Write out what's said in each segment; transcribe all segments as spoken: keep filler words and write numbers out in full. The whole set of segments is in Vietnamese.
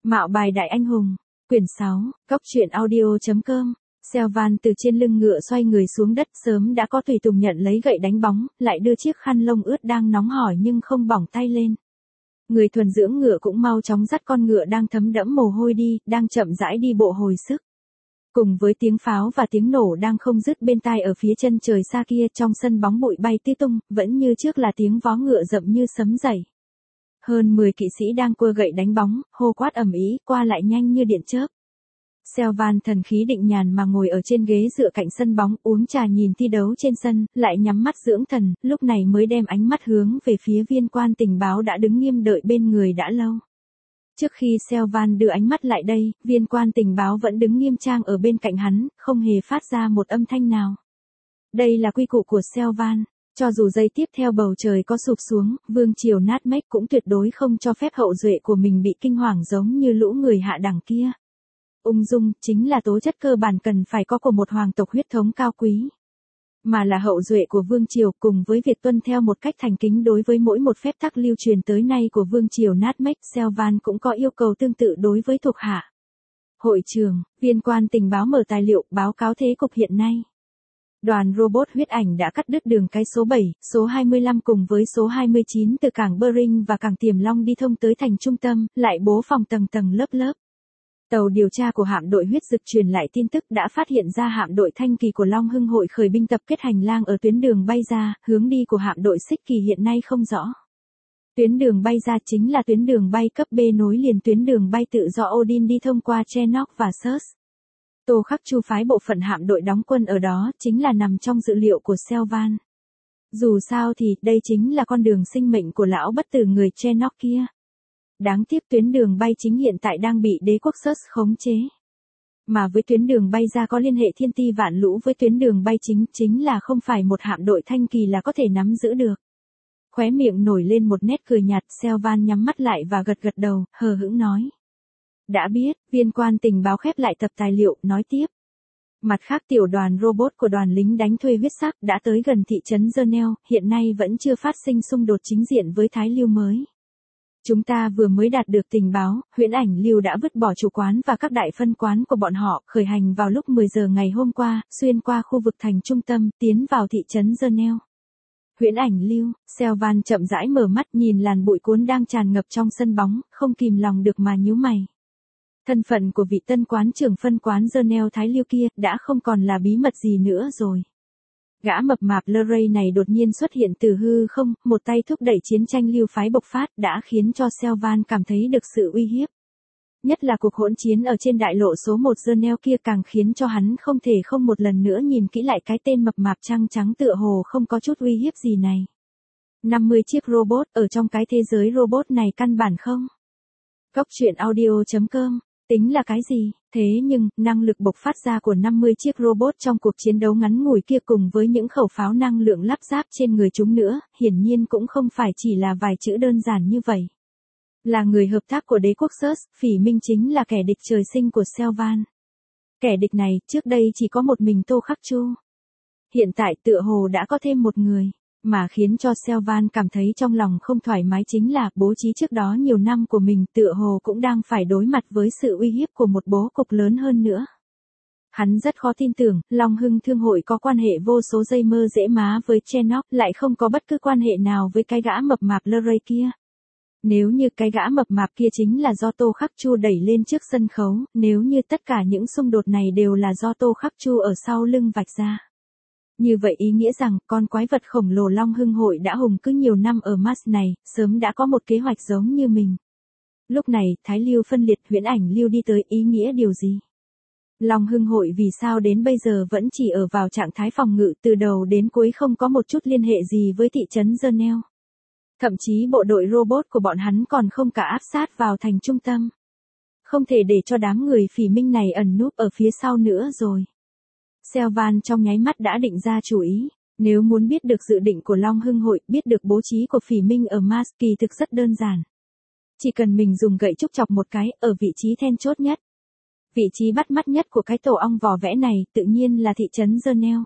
Mạo bài đại anh hùng, quyển sáu, góc truyện audio.com. Selvan từ trên lưng ngựa xoay người xuống đất, sớm đã có tùy tùng nhận lấy gậy đánh bóng, lại đưa chiếc khăn lông ướt đang nóng hổi nhưng không bỏng tay lên. Người thuần dưỡng ngựa cũng mau chóng dắt con ngựa đang thấm đẫm mồ hôi đi, đang chậm rãi đi bộ hồi sức. Cùng với tiếng pháo và tiếng nổ đang không dứt bên tai ở phía chân trời xa kia, trong sân bóng bụi bay tít tung, vẫn như trước là tiếng vó ngựa rậm như sấm dậy. Hơn mười kỵ sĩ đang cua gậy đánh bóng, hô quát ầm ĩ, qua lại nhanh như điện chớp. Selvan thần khí định nhàn mà ngồi ở trên ghế dựa cạnh sân bóng, uống trà nhìn thi đấu trên sân, lại nhắm mắt dưỡng thần, lúc này mới đem ánh mắt hướng về phía viên quan tình báo đã đứng nghiêm đợi bên người đã lâu. Trước khi Selvan đưa ánh mắt lại đây, viên quan tình báo vẫn đứng nghiêm trang ở bên cạnh hắn, không hề phát ra một âm thanh nào. Đây là quy củ của Selvan. Cho dù giây tiếp theo bầu trời có sụp xuống, vương triều nát mếch cũng tuyệt đối không cho phép hậu duệ của mình bị kinh hoàng giống như lũ người hạ đẳng kia. Ung dung chính là tố chất cơ bản cần phải có của một hoàng tộc huyết thống cao quý. Mà là hậu duệ của vương triều, cùng với việc tuân theo một cách thành kính đối với mỗi một phép tắc lưu truyền tới nay của vương triều nát mếch, Selvan cũng có yêu cầu tương tự đối với thuộc hạ. Hội trường, viên quan tình báo mở tài liệu báo cáo thế cục hiện nay. Đoàn robot huyết ảnh đã cắt đứt đường cái số bảy, số hai mươi lăm cùng với số hai mươi chín từ cảng Bering và cảng Tiềm Long đi thông tới thành trung tâm, lại bố phòng tầng tầng lớp lớp. Tàu điều tra của hạm đội huyết dực truyền lại tin tức đã phát hiện ra hạm đội Thanh Kỳ của Long Hưng hội khởi binh tập kết hành lang ở tuyến đường bay ra, hướng đi của hạm đội Xích Kỳ hiện nay không rõ. Tuyến đường bay ra chính là tuyến đường bay cấp B nối liền tuyến đường bay tự do Odin đi thông qua Chernok và Surs. Tô Khắc Chu phái bộ phận hạm đội đóng quân ở đó chính là nằm trong dự liệu của Selvan. Dù sao thì đây chính là con đường sinh mệnh của lão bất tử người Chernok kia. Đáng tiếc tuyến đường bay chính hiện tại đang bị đế quốc Surs khống chế. Mà với tuyến đường bay ra có liên hệ thiên ti vạn lũ với tuyến đường bay chính chính là không phải một hạm đội Thanh Kỳ là có thể nắm giữ được. Khóe miệng nổi lên một nét cười nhạt, Selvan nhắm mắt lại và gật gật đầu, hờ hững nói. Đã biết, viên quan tình báo khép lại tập tài liệu, nói tiếp. Mặt khác tiểu đoàn robot của đoàn lính đánh thuê huyết sắc đã tới gần thị trấn Zernel, hiện nay vẫn chưa phát sinh xung đột chính diện với Thái Lưu mới. Chúng ta vừa mới đạt được tình báo, Huyễn Ảnh Lưu đã vứt bỏ chủ quán và các đại phân quán của bọn họ, khởi hành vào lúc mười giờ ngày hôm qua, xuyên qua khu vực thành trung tâm, tiến vào thị trấn Zernel. Huyễn Ảnh Lưu, Selvan chậm rãi mở mắt nhìn làn bụi cuốn đang tràn ngập trong sân bóng, không kìm lòng được mà nhíu mày. Thân phận của vị tân quán trưởng phân quán Zernel Thái Lưu kia đã không còn là bí mật gì nữa rồi. Gã mập mạp Leray này đột nhiên xuất hiện từ hư không, một tay thúc đẩy chiến tranh lưu phái bộc phát đã khiến cho Selvan cảm thấy được sự uy hiếp. Nhất là cuộc hỗn chiến ở trên đại lộ số một Zernel kia càng khiến cho hắn không thể không một lần nữa nhìn kỹ lại cái tên mập mạp trăng trắng tựa hồ không có chút uy hiếp gì này. năm mươi chiếc robot ở trong cái thế giới robot này căn bản không. Góc truyện audio.com. Tính là cái gì, thế nhưng, năng lực bộc phát ra của năm mươi chiếc robot trong cuộc chiến đấu ngắn ngủi kia cùng với những khẩu pháo năng lượng lắp ráp trên người chúng nữa, hiển nhiên cũng không phải chỉ là vài chữ đơn giản như vậy. Là người hợp tác của đế quốc Surs, Phỉ Minh chính là kẻ địch trời sinh của Selvan. Kẻ địch này, trước đây chỉ có một mình Tô Khắc Chu. Hiện tại tựa hồ đã có thêm một người. Mà khiến cho Selvan cảm thấy trong lòng không thoải mái chính là bố trí trước đó nhiều năm của mình tựa hồ cũng đang phải đối mặt với sự uy hiếp của một bố cục lớn hơn nữa. Hắn rất khó tin tưởng, Long Hưng Thương hội có quan hệ vô số dây mơ dễ má với Chernok lại không có bất cứ quan hệ nào với cái gã mập mạp Leray kia. Nếu như cái gã mập mạp kia chính là do Tô Khắc Chu đẩy lên trước sân khấu, nếu như tất cả những xung đột này đều là do Tô Khắc Chu ở sau lưng vạch ra. Như vậy ý nghĩa rằng, con quái vật khổng lồ Long Hưng hội đã hùng cứ nhiều năm ở Mars này, sớm đã có một kế hoạch giống như mình. Lúc này, Thái Lưu phân liệt, Huyễn Ảnh Lưu đi tới, ý nghĩa điều gì? Long Hưng hội vì sao đến bây giờ vẫn chỉ ở vào trạng thái phòng ngự, từ đầu đến cuối không có một chút liên hệ gì với thị trấn Zernel. Thậm chí bộ đội robot của bọn hắn còn không cả áp sát vào thành trung tâm. Không thể để cho đám người Phỉ Minh này ẩn núp ở phía sau nữa rồi. Selvan trong nháy mắt đã định ra chủ ý, nếu muốn biết được dự định của Long Hưng hội, biết được bố trí của Phỉ Minh ở Mars kỳ thực rất đơn giản. Chỉ cần mình dùng gậy trúc chọc một cái, ở vị trí then chốt nhất. Vị trí bắt mắt nhất của cái tổ ong vò vẽ này, tự nhiên là thị trấn Zernel.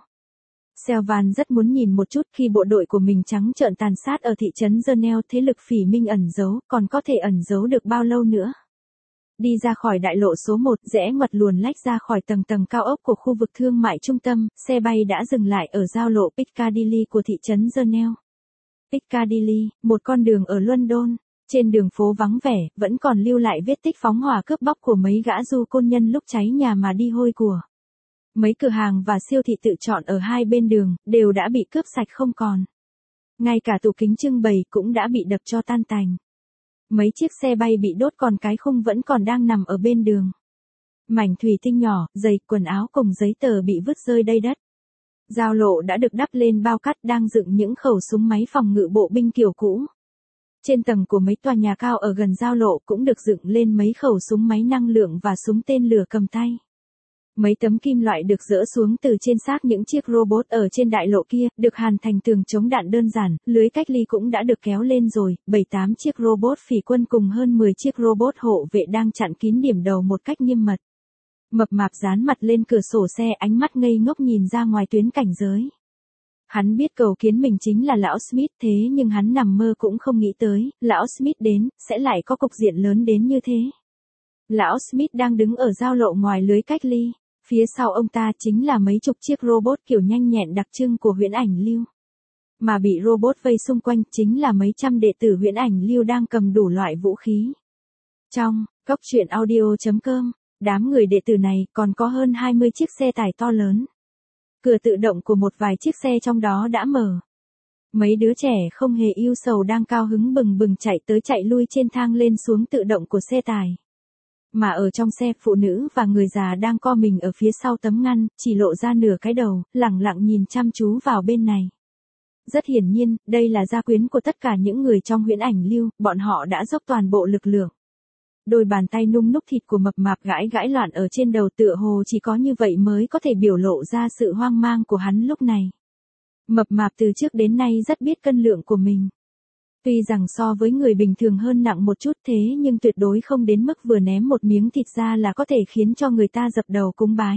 Selvan rất muốn nhìn một chút khi bộ đội của mình trắng trợn tàn sát ở thị trấn Zernel, thế lực Phỉ Minh ẩn giấu, còn có thể ẩn giấu được bao lâu nữa. Đi ra khỏi đại lộ số một, rẽ ngoặt luồn lách ra khỏi tầng tầng cao ốc của khu vực thương mại trung tâm, xe bay đã dừng lại ở giao lộ Piccadilly của thị trấn Jerneel. Piccadilly, một con đường ở London. Trên đường phố vắng vẻ, vẫn còn lưu lại vết tích phóng hỏa cướp bóc của mấy gã du côn nhân lúc cháy nhà mà đi hôi của. Mấy cửa hàng và siêu thị tự chọn ở hai bên đường, đều đã bị cướp sạch không còn. Ngay cả tủ kính trưng bày cũng đã bị đập cho tan tành. Mấy chiếc xe bay bị đốt còn cái khung vẫn còn đang nằm ở bên đường. Mảnh thủy tinh nhỏ, giày, quần áo cùng giấy tờ bị vứt rơi đầy đất. Giao lộ đã được đắp lên bao cát đang dựng những khẩu súng máy phòng ngự bộ binh kiểu cũ. Trên tầng của mấy tòa nhà cao ở gần giao lộ cũng được dựng lên mấy khẩu súng máy năng lượng và súng tên lửa cầm tay. Mấy tấm kim loại được dỡ xuống từ trên xác những chiếc robot ở trên đại lộ kia, được hàn thành tường chống đạn đơn giản, lưới cách ly cũng đã được kéo lên rồi, bảy tám chiếc robot phỉ quân cùng hơn mười chiếc robot hộ vệ đang chặn kín điểm đầu một cách nghiêm mật. Mập mạp dán mặt lên cửa sổ xe, ánh mắt ngây ngốc nhìn ra ngoài tuyến cảnh giới. Hắn biết cầu kiến mình chính là lão Smith, thế nhưng hắn nằm mơ cũng không nghĩ tới, lão Smith đến, sẽ lại có cục diện lớn đến như thế. Lão Smith đang đứng ở giao lộ ngoài lưới cách ly. Phía sau ông ta chính là mấy chục chiếc robot kiểu nhanh nhẹn đặc trưng của Huyễn Ảnh Lưu. Mà bị robot vây xung quanh chính là mấy trăm đệ tử Huyễn Ảnh Lưu đang cầm đủ loại vũ khí. Trong Cốc Truyện Audio chấm com, đám người đệ tử này còn có hơn hai mươi chiếc xe tải to lớn. Cửa tự động của một vài chiếc xe trong đó đã mở. Mấy đứa trẻ không hề yêu sầu đang cao hứng bừng bừng chạy tới chạy lui trên thang lên xuống tự động của xe tải. Mà ở trong xe, phụ nữ và người già đang co mình ở phía sau tấm ngăn, chỉ lộ ra nửa cái đầu, lẳng lặng nhìn chăm chú vào bên này. Rất hiển nhiên, đây là gia quyến của tất cả những người trong Huyễn Ảnh Lưu, bọn họ đã dốc toàn bộ lực lượng. Đôi bàn tay nung núc thịt của mập mạp gãi gãi loạn ở trên đầu, tựa hồ chỉ có như vậy mới có thể biểu lộ ra sự hoang mang của hắn lúc này. Mập mạp từ trước đến nay rất biết cân lượng của mình. Tuy rằng so với người bình thường hơn nặng một chút, thế nhưng tuyệt đối không đến mức vừa ném một miếng thịt ra là có thể khiến cho người ta dập đầu cúng bái.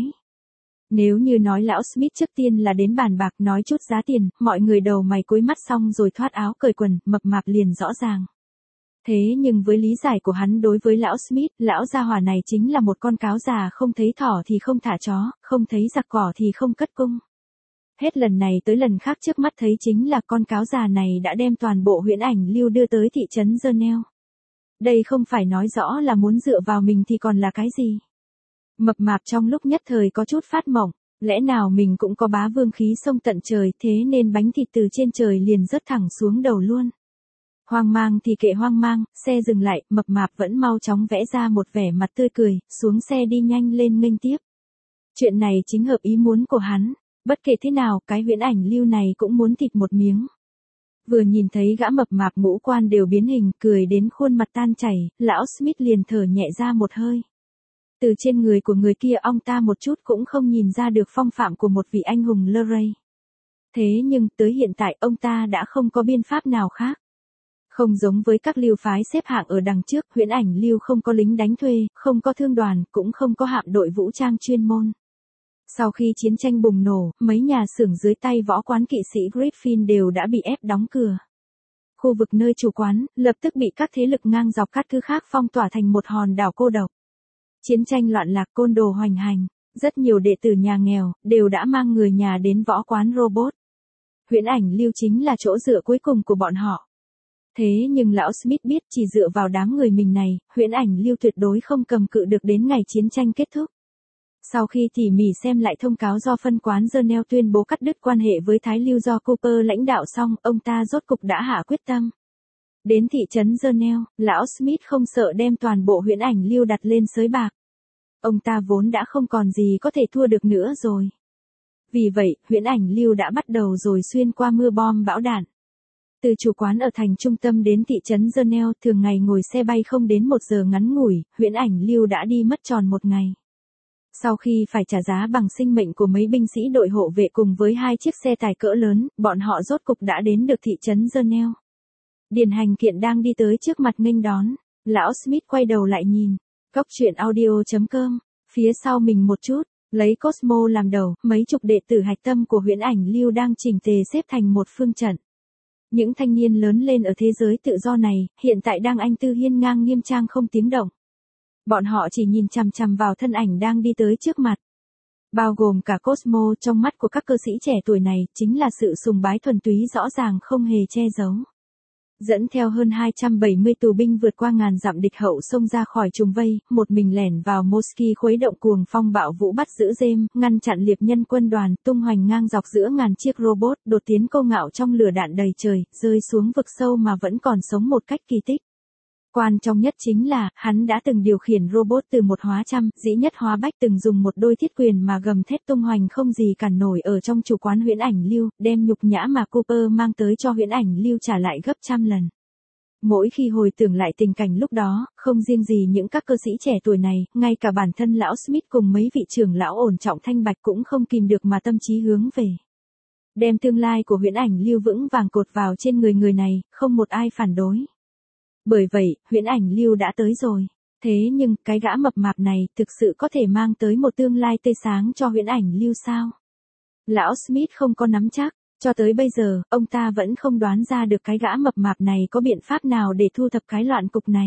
Nếu như nói lão Smith trước tiên là đến bàn bạc nói chút giá tiền, mọi người đầu mày cúi mắt xong rồi thoát áo cởi quần, mập mạp liền rõ ràng. Thế nhưng với lý giải của hắn đối với lão Smith, lão gia hỏa này chính là một con cáo già, không thấy thỏ thì không thả chó, không thấy giặc cỏ thì không cất cung. Hết lần này tới lần khác trước mắt thấy chính là con cáo già này đã đem toàn bộ Huyễn Ảnh Lưu đưa tới thị trấn Jerneel. Đây không phải nói rõ là muốn dựa vào mình thì còn là cái gì. Mập mạp trong lúc nhất thời có chút phát mộng, lẽ nào mình cũng có bá vương khí xông tận trời, thế nên bánh thịt từ trên trời liền rớt thẳng xuống đầu luôn. Hoang mang thì kệ hoang mang, xe dừng lại, mập mạp vẫn mau chóng vẽ ra một vẻ mặt tươi cười, xuống xe đi nhanh lên nghênh tiếp. Chuyện này chính hợp ý muốn của hắn. Bất kể thế nào, cái Huyễn Ảnh Lưu này cũng muốn thịt một miếng. Vừa nhìn thấy gã mập mạp ngũ quan đều biến hình, cười đến khuôn mặt tan chảy, lão Smith liền thở nhẹ ra một hơi. Từ trên người của người kia ông ta một chút cũng không nhìn ra được phong phạm của một vị anh hùng Luray. Thế nhưng tới hiện tại ông ta đã không có biện pháp nào khác. Không giống với các lưu phái xếp hạng ở đằng trước, Huyễn Ảnh Lưu không có lính đánh thuê, không có thương đoàn, cũng không có hạm đội vũ trang chuyên môn. Sau khi chiến tranh bùng nổ, mấy nhà xưởng dưới tay võ quán kỵ sĩ Griffin đều đã bị ép đóng cửa. Khu vực nơi chủ quán, lập tức bị các thế lực ngang dọc cát cứ khác phong tỏa thành một hòn đảo cô độc. Chiến tranh loạn lạc, côn đồ hoành hành, rất nhiều đệ tử nhà nghèo, đều đã mang người nhà đến võ quán robot. Huyễn Ảnh Lưu chính là chỗ dựa cuối cùng của bọn họ. Thế nhưng lão Smith biết chỉ dựa vào đám người mình này, Huyễn Ảnh Lưu tuyệt đối không cầm cự được đến ngày chiến tranh kết thúc. Sau khi tỉ mỉ xem lại thông cáo do phân quán Jerneel tuyên bố cắt đứt quan hệ với Thái Lưu do Cooper lãnh đạo xong, ông ta rốt cục đã hạ quyết tâm. Đến thị trấn Jerneel, lão Smith không sợ đem toàn bộ Huyễn Ảnh Lưu đặt lên sới bạc. Ông ta vốn đã không còn gì có thể thua được nữa rồi. Vì vậy, Huyễn Ảnh Lưu đã bắt đầu rồi xuyên qua mưa bom bão đạn. Từ chủ quán ở thành trung tâm đến thị trấn Jerneel, thường ngày ngồi xe bay không đến một giờ ngắn ngủi, Huyễn Ảnh Lưu đã đi mất tròn một ngày. Sau khi phải trả giá bằng sinh mệnh của mấy binh sĩ đội hộ vệ cùng với hai chiếc xe tải cỡ lớn, bọn họ rốt cục đã đến được thị trấn Jerneel. Điền Hành Kiện đang đi tới trước mặt nghênh đón. Lão Smith quay đầu lại nhìn. Cốc Truyện Audio chấm com. Phía sau mình một chút, lấy Cosmo làm đầu, mấy chục đệ tử hạch tâm của Huyễn Ảnh Lưu đang chỉnh tề xếp thành một phương trận. Những thanh niên lớn lên ở thế giới tự do này, hiện tại đang anh tư hiên ngang nghiêm trang không tiếng động. Bọn họ chỉ nhìn chằm chằm vào thân ảnh đang đi tới trước mặt. Bao gồm cả Cosmo, trong mắt của các cơ sĩ trẻ tuổi này, chính là sự sùng bái thuần túy rõ ràng không hề che giấu. Dẫn theo hơn hai trăm bảy mươi tù binh vượt qua ngàn dặm địch hậu xông ra khỏi trùng vây, một mình lẻn vào Moski khuấy động cuồng phong bạo vũ bắt giữ James, ngăn chặn liệp nhân quân đoàn, tung hoành ngang dọc giữa ngàn chiếc robot, đột tiến câu ngạo trong lửa đạn đầy trời, rơi xuống vực sâu mà vẫn còn sống một cách kỳ tích. Quan trọng nhất chính là, hắn đã từng điều khiển robot từ một hóa trăm, dĩ nhất hóa bách, từng dùng một đôi thiết quyền mà gầm thét tung hoành không gì cản nổi ở trong chủ quán huyễn ảnh lưu, đem nhục nhã mà Cooper mang tới cho huyễn ảnh lưu trả lại gấp trăm lần. Mỗi khi hồi tưởng lại tình cảnh lúc đó, không riêng gì những các cơ sĩ trẻ tuổi này, ngay cả bản thân lão Smith cùng mấy vị trưởng lão ổn trọng thanh bạch cũng không kìm được mà tâm trí hướng về. Đem tương lai của huyễn ảnh lưu vững vàng cột vào trên người người này, không một ai phản đối. Bởi vậy, huyễn ảnh lưu đã tới rồi. Thế nhưng, cái gã mập mạp này thực sự có thể mang tới một tương lai tươi sáng cho huyễn ảnh lưu sao? Lão Smith không có nắm chắc. Cho tới bây giờ, ông ta vẫn không đoán ra được cái gã mập mạp này có biện pháp nào để thu thập cái loạn cục này.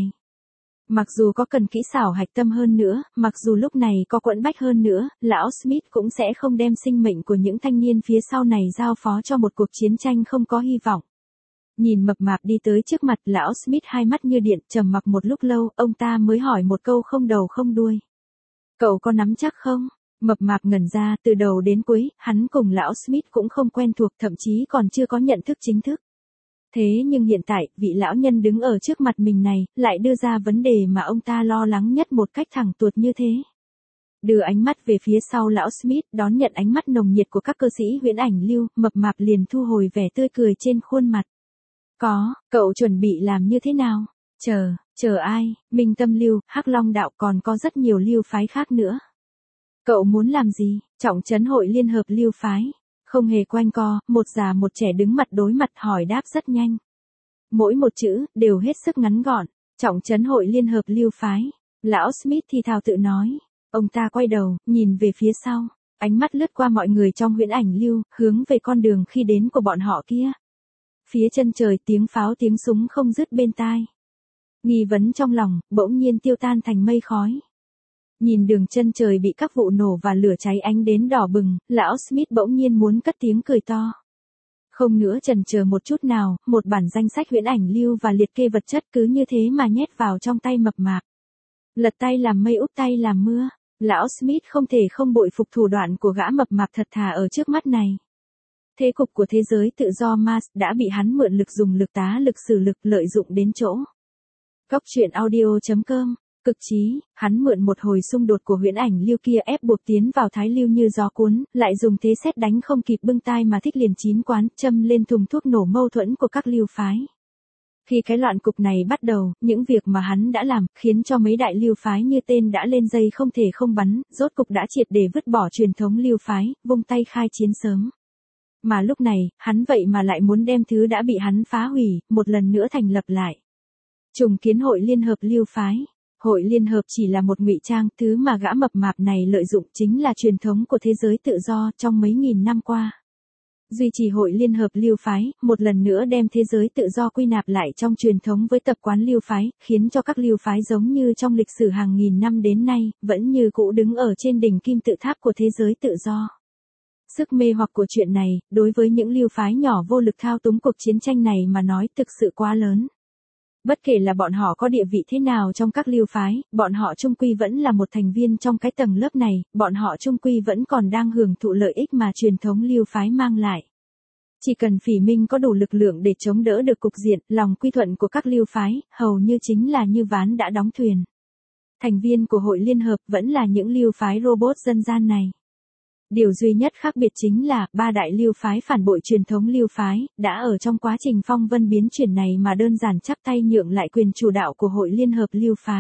Mặc dù có cần kỹ xảo hạch tâm hơn nữa, mặc dù lúc này có quẫn bách hơn nữa, lão Smith cũng sẽ không đem sinh mệnh của những thanh niên phía sau này giao phó cho một cuộc chiến tranh không có hy vọng. Nhìn mập mạp đi tới trước mặt, lão Smith hai mắt như điện, trầm mặc một lúc lâu, ông ta mới hỏi một câu không đầu không đuôi. Cậu có nắm chắc không? Mập mạp ngẩn ra, từ đầu đến cuối, hắn cùng lão Smith cũng không quen thuộc, thậm chí còn chưa có nhận thức chính thức. Thế nhưng hiện tại, vị lão nhân đứng ở trước mặt mình này, lại đưa ra vấn đề mà ông ta lo lắng nhất một cách thẳng tuột như thế. Đưa ánh mắt về phía sau lão Smith, đón nhận ánh mắt nồng nhiệt của các cơ sĩ huyễn ảnh lưu, mập mạp liền thu hồi vẻ tươi cười trên khuôn mặt. Có, cậu chuẩn bị làm như thế nào? Chờ, chờ ai? Minh Tâm Lưu, Hắc Long Đạo, còn có rất nhiều lưu phái khác nữa. Cậu muốn làm gì? Trọng trấn hội liên hợp lưu phái. Không hề quanh co, một già một trẻ đứng mặt đối mặt hỏi đáp rất nhanh. Mỗi một chữ, đều hết sức ngắn gọn. Trọng trấn hội liên hợp lưu phái. Lão Smith thì thào tự nói. Ông ta quay đầu, nhìn về phía sau. Ánh mắt lướt qua mọi người trong huyễn ảnh lưu, hướng về con đường khi đến của bọn họ kia. Phía chân trời tiếng pháo tiếng súng không dứt bên tai. Nghi vấn trong lòng, bỗng nhiên tiêu tan thành mây khói. Nhìn đường chân trời bị các vụ nổ và lửa cháy ánh đến đỏ bừng, lão Smith bỗng nhiên muốn cất tiếng cười to. Không nữa chần chờ một chút nào, một bản danh sách huyễn ảnh lưu và liệt kê vật chất cứ như thế mà nhét vào trong tay mập mạp. Lật tay làm mây úp tay làm mưa, lão Smith không thể không bội phục thủ đoạn của gã mập mạp thật thà ở trước mắt này. Thế cục của thế giới tự do Mars đã bị hắn mượn lực dùng lực tá lực sử lực lợi dụng đến chỗ. Góc truyện audio chấm com. Cực chí, hắn mượn một hồi xung đột của huyễn ảnh lưu kia ép buộc tiến vào thái lưu như gió cuốn, lại dùng thế sét đánh không kịp bưng tai mà thích liền chín quán, châm lên thùng thuốc nổ mâu thuẫn của các lưu phái. Khi cái loạn cục này bắt đầu, những việc mà hắn đã làm, khiến cho mấy đại lưu phái như tên đã lên dây không thể không bắn, rốt cục đã triệt để vứt bỏ truyền thống lưu phái, vung tay khai chiến sớm. Mà lúc này, hắn vậy mà lại muốn đem thứ đã bị hắn phá hủy, một lần nữa thành lập lại. Trùng kiến hội liên hợp lưu phái. Hội liên hợp chỉ là một ngụy trang, thứ mà gã mập mạp này lợi dụng chính là truyền thống của thế giới tự do trong mấy nghìn năm qua. Duy trì hội liên hợp lưu phái, một lần nữa đem thế giới tự do quy nạp lại trong truyền thống với tập quán lưu phái, khiến cho các lưu phái giống như trong lịch sử hàng nghìn năm đến nay, vẫn như cũ đứng ở trên đỉnh kim tự tháp của thế giới tự do. Sức mê hoặc của chuyện này, đối với những lưu phái nhỏ vô lực thao túng cuộc chiến tranh này mà nói thực sự quá lớn. Bất kể là bọn họ có địa vị thế nào trong các lưu phái, bọn họ chung quy vẫn là một thành viên trong cái tầng lớp này, bọn họ chung quy vẫn còn đang hưởng thụ lợi ích mà truyền thống lưu phái mang lại. Chỉ cần Phỉ Minh có đủ lực lượng để chống đỡ được cục diện, lòng quy thuận của các lưu phái, hầu như chính là như ván đã đóng thuyền. Thành viên của hội liên hợp vẫn là những lưu phái robot dân gian này. Điều duy nhất khác biệt chính là, ba đại lưu phái phản bội truyền thống lưu phái, đã ở trong quá trình phong vân biến chuyển này mà đơn giản chắp tay nhượng lại quyền chủ đạo của hội liên hợp lưu phái.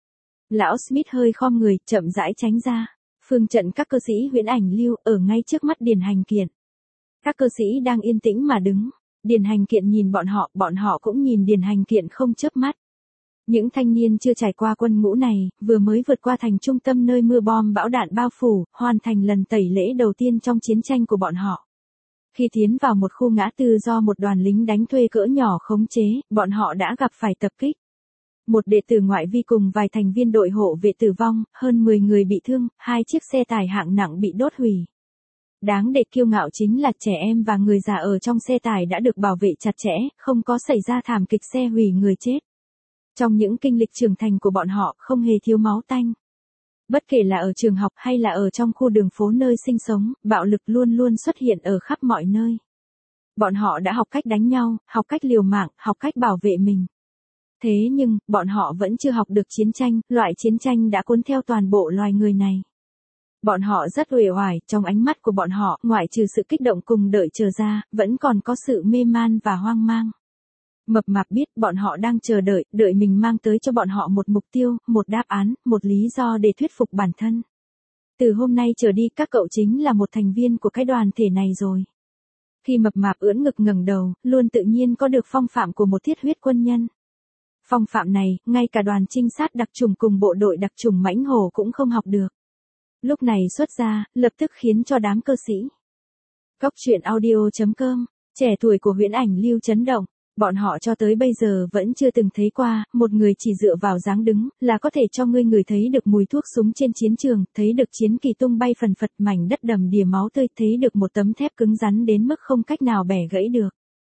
Lão Smith hơi khom người, chậm rãi tránh ra. Phương trận các cơ sĩ huyễn ảnh lưu, ở ngay trước mắt Điền Hành Kiện. Các cơ sĩ đang yên tĩnh mà đứng. Điền Hành Kiện nhìn bọn họ, bọn họ cũng nhìn Điền Hành Kiện không chớp mắt. Những thanh niên chưa trải qua quân ngũ này, vừa mới vượt qua thành trung tâm nơi mưa bom bão đạn bao phủ, hoàn thành lần tẩy lễ đầu tiên trong chiến tranh của bọn họ. Khi tiến vào một khu ngã tư do một đoàn lính đánh thuê cỡ nhỏ khống chế, bọn họ đã gặp phải tập kích. Một đệ tử ngoại vi cùng vài thành viên đội hộ vệ tử vong, hơn mười người bị thương, hai chiếc xe tải hạng nặng bị đốt hủy. Đáng để kiêu ngạo chính là trẻ em và người già ở trong xe tải đã được bảo vệ chặt chẽ, không có xảy ra thảm kịch xe hủy người chết. Trong những kinh lịch trưởng thành của bọn họ không hề thiếu máu tanh. Bất kể là ở trường học hay là ở trong khu đường phố nơi sinh sống, bạo lực luôn luôn xuất hiện ở khắp mọi nơi. Bọn họ đã học cách đánh nhau, học cách liều mạng, học cách bảo vệ mình. Thế nhưng, bọn họ vẫn chưa học được chiến tranh, loại chiến tranh đã cuốn theo toàn bộ loài người này. Bọn họ rất uể oải, trong ánh mắt của bọn họ, ngoại trừ sự kích động cùng đợi chờ ra, vẫn còn có sự mê man và hoang mang. Mập mạp biết bọn họ đang chờ đợi, đợi mình mang tới cho bọn họ một mục tiêu, một đáp án, một lý do để thuyết phục bản thân. Từ hôm nay trở đi các cậu chính là một thành viên của cái đoàn thể này rồi. Khi mập mạp ưỡn ngực ngẩng đầu, luôn tự nhiên có được phong phạm của một thiết huyết quân nhân. Phong phạm này, ngay cả đoàn trinh sát đặc chủng cùng bộ đội đặc chủng mãnh hổ cũng không học được. Lúc này xuất ra, lập tức khiến cho đám cơ sĩ. Cóc truyện audio chấm com, trẻ tuổi của huyễn ảnh lưu chấn động. Bọn họ cho tới bây giờ vẫn chưa từng thấy qua, một người chỉ dựa vào dáng đứng, là có thể cho ngươi người thấy được mùi thuốc súng trên chiến trường, thấy được chiến kỳ tung bay phần phật mảnh đất đầm đìa máu tươi, thấy được một tấm thép cứng rắn đến mức không cách nào bẻ gãy được.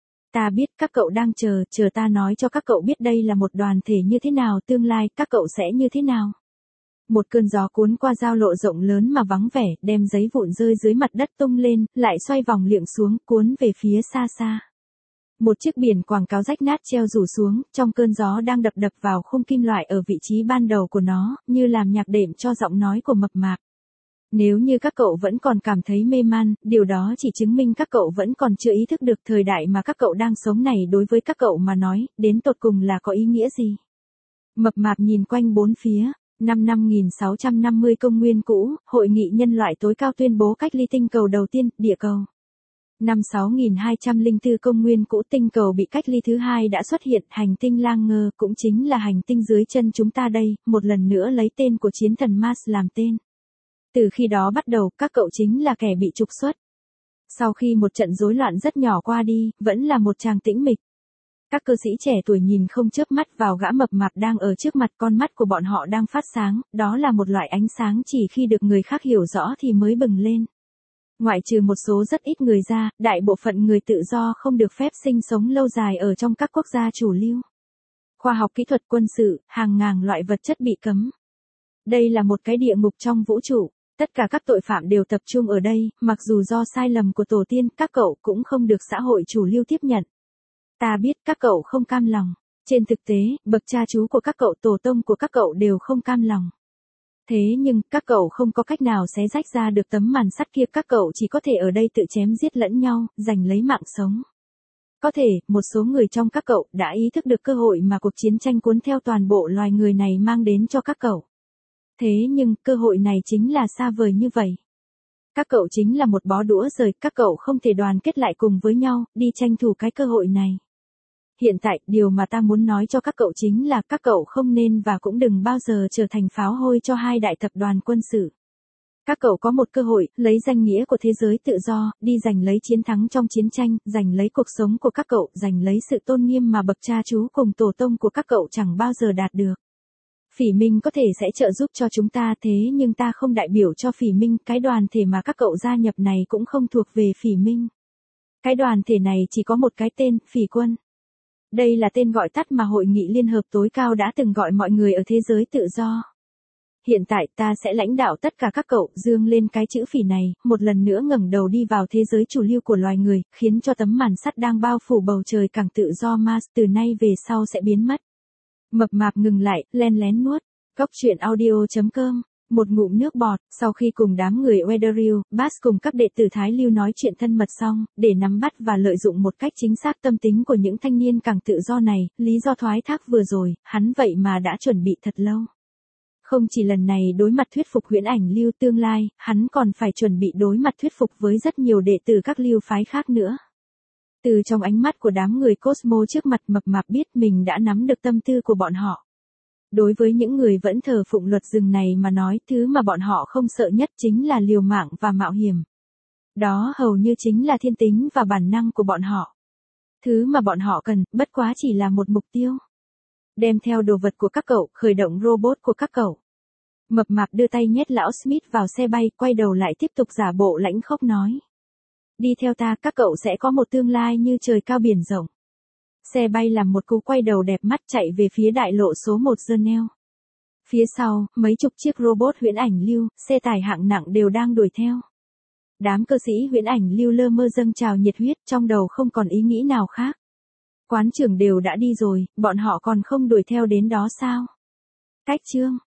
Ta biết các cậu đang chờ, chờ ta nói cho các cậu biết đây là một đoàn thể như thế nào, tương lai các cậu sẽ như thế nào. Một cơn gió cuốn qua giao lộ rộng lớn mà vắng vẻ, đem giấy vụn rơi dưới mặt đất tung lên, lại xoay vòng liệng xuống, cuốn về phía xa xa. Một chiếc biển quảng cáo rách nát treo rủ xuống, trong cơn gió đang đập đập vào khung kim loại ở vị trí ban đầu của nó, như làm nhạc đệm cho giọng nói của mập mạp. Nếu như các cậu vẫn còn cảm thấy mê man, điều đó chỉ chứng minh các cậu vẫn còn chưa ý thức được thời đại mà các cậu đang sống này đối với các cậu mà nói, đến tột cùng là có ý nghĩa gì. Mập mạp nhìn quanh bốn phía. Năm năm nghìn sáu trăm năm mươi công nguyên cũ, hội nghị nhân loại tối cao tuyên bố cách ly tinh cầu đầu tiên, địa cầu. Năm sáu nghìn hai trăm lẻ bốn công nguyên cũ, tinh cầu bị cách ly thứ hai đã xuất hiện, hành tinh Lang Ngơ cũng chính là hành tinh dưới chân chúng ta đây, một lần nữa lấy tên của chiến thần Mars làm tên. Từ khi đó bắt đầu, các cậu chính là kẻ bị trục xuất. Sau khi một trận rối loạn rất nhỏ qua đi, vẫn là một tràng tĩnh mịch. Các cơ sĩ trẻ tuổi nhìn không chớp mắt vào gã mập mạp đang ở trước mặt, con mắt của bọn họ đang phát sáng, đó là một loại ánh sáng chỉ khi được người khác hiểu rõ thì mới bừng lên. Ngoại trừ một số rất ít người ra, đại bộ phận người tự do không được phép sinh sống lâu dài ở trong các quốc gia chủ lưu. Khoa học kỹ thuật, quân sự, hàng ngàn loại vật chất bị cấm. Đây là một cái địa ngục trong vũ trụ, tất cả các tội phạm đều tập trung ở đây, mặc dù do sai lầm của tổ tiên, các cậu cũng không được xã hội chủ lưu tiếp nhận. Ta biết các cậu không cam lòng. Trên thực tế, bậc cha chú của các cậu, tổ tông của các cậu đều không cam lòng. Thế nhưng, các cậu không có cách nào xé rách ra được tấm màn sắt kia, các cậu chỉ có thể ở đây tự chém giết lẫn nhau, giành lấy mạng sống. Có thể, một số người trong các cậu đã ý thức được cơ hội mà cuộc chiến tranh cuốn theo toàn bộ loài người này mang đến cho các cậu. Thế nhưng, cơ hội này chính là xa vời như vậy. Các cậu chính là một bó đũa rời, các cậu không thể đoàn kết lại cùng với nhau, đi tranh thủ cái cơ hội này. Hiện tại, điều mà ta muốn nói cho các cậu chính là các cậu không nên và cũng đừng bao giờ trở thành pháo hôi cho hai đại tập đoàn quân sự. Các cậu có một cơ hội, lấy danh nghĩa của thế giới tự do, đi giành lấy chiến thắng trong chiến tranh, giành lấy cuộc sống của các cậu, giành lấy sự tôn nghiêm mà bậc cha chú cùng tổ tông của các cậu chẳng bao giờ đạt được. Phỉ Minh có thể sẽ trợ giúp cho chúng ta, thế nhưng ta không đại biểu cho Phỉ Minh, cái đoàn thể mà các cậu gia nhập này cũng không thuộc về Phỉ Minh. Cái đoàn thể này chỉ có một cái tên, Phỉ Quân. Đây là tên gọi tắt mà Hội nghị Liên hợp tối cao đã từng gọi mọi người ở thế giới tự do. Hiện tại ta sẽ lãnh đạo tất cả các cậu dương lên cái chữ Phỉ này, một lần nữa ngẩng đầu đi vào thế giới chủ lưu của loài người, khiến cho tấm màn sắt đang bao phủ bầu trời cảng tự do Mars từ nay về sau sẽ biến mất. Mập mạp ngừng lại, len lén nuốt. Cóc truyện audio chấm com, một ngụm nước bọt, sau khi cùng đám người Weatherill, Bass cùng các đệ tử Thái Lưu nói chuyện thân mật xong, để nắm bắt và lợi dụng một cách chính xác tâm tính của những thanh niên cảng tự do này, lý do thoái thác vừa rồi, hắn vậy mà đã chuẩn bị thật lâu. Không chỉ lần này đối mặt thuyết phục huyễn ảnh lưu tương lai, hắn còn phải chuẩn bị đối mặt thuyết phục với rất nhiều đệ tử các lưu phái khác nữa. Từ trong ánh mắt của đám người Cosmo trước mặt, mập mạp biết mình đã nắm được tâm tư của bọn họ. Đối với những người vẫn thờ phụng luật rừng này mà nói, thứ mà bọn họ không sợ nhất chính là liều mạng và mạo hiểm. Đó hầu như chính là thiên tính và bản năng của bọn họ. Thứ mà bọn họ cần, bất quá chỉ là một mục tiêu. Đem theo đồ vật của các cậu, khởi động robot của các cậu. Mập mạp đưa tay nhét lão Smith vào xe bay, quay đầu lại tiếp tục giả bộ lãnh khốc nói. Đi theo ta, các cậu sẽ có một tương lai như trời cao biển rộng. Xe bay làm một cú quay đầu đẹp mắt chạy về phía đại lộ số một Geneva. Phía sau, mấy chục chiếc robot huyễn ảnh lưu, xe tải hạng nặng đều đang đuổi theo. Đám cơ sĩ huyễn ảnh lưu lơ mơ dâng trào nhiệt huyết, trong đầu không còn ý nghĩ nào khác. Quán trưởng đều đã đi rồi, bọn họ còn không đuổi theo đến đó sao? Cách chương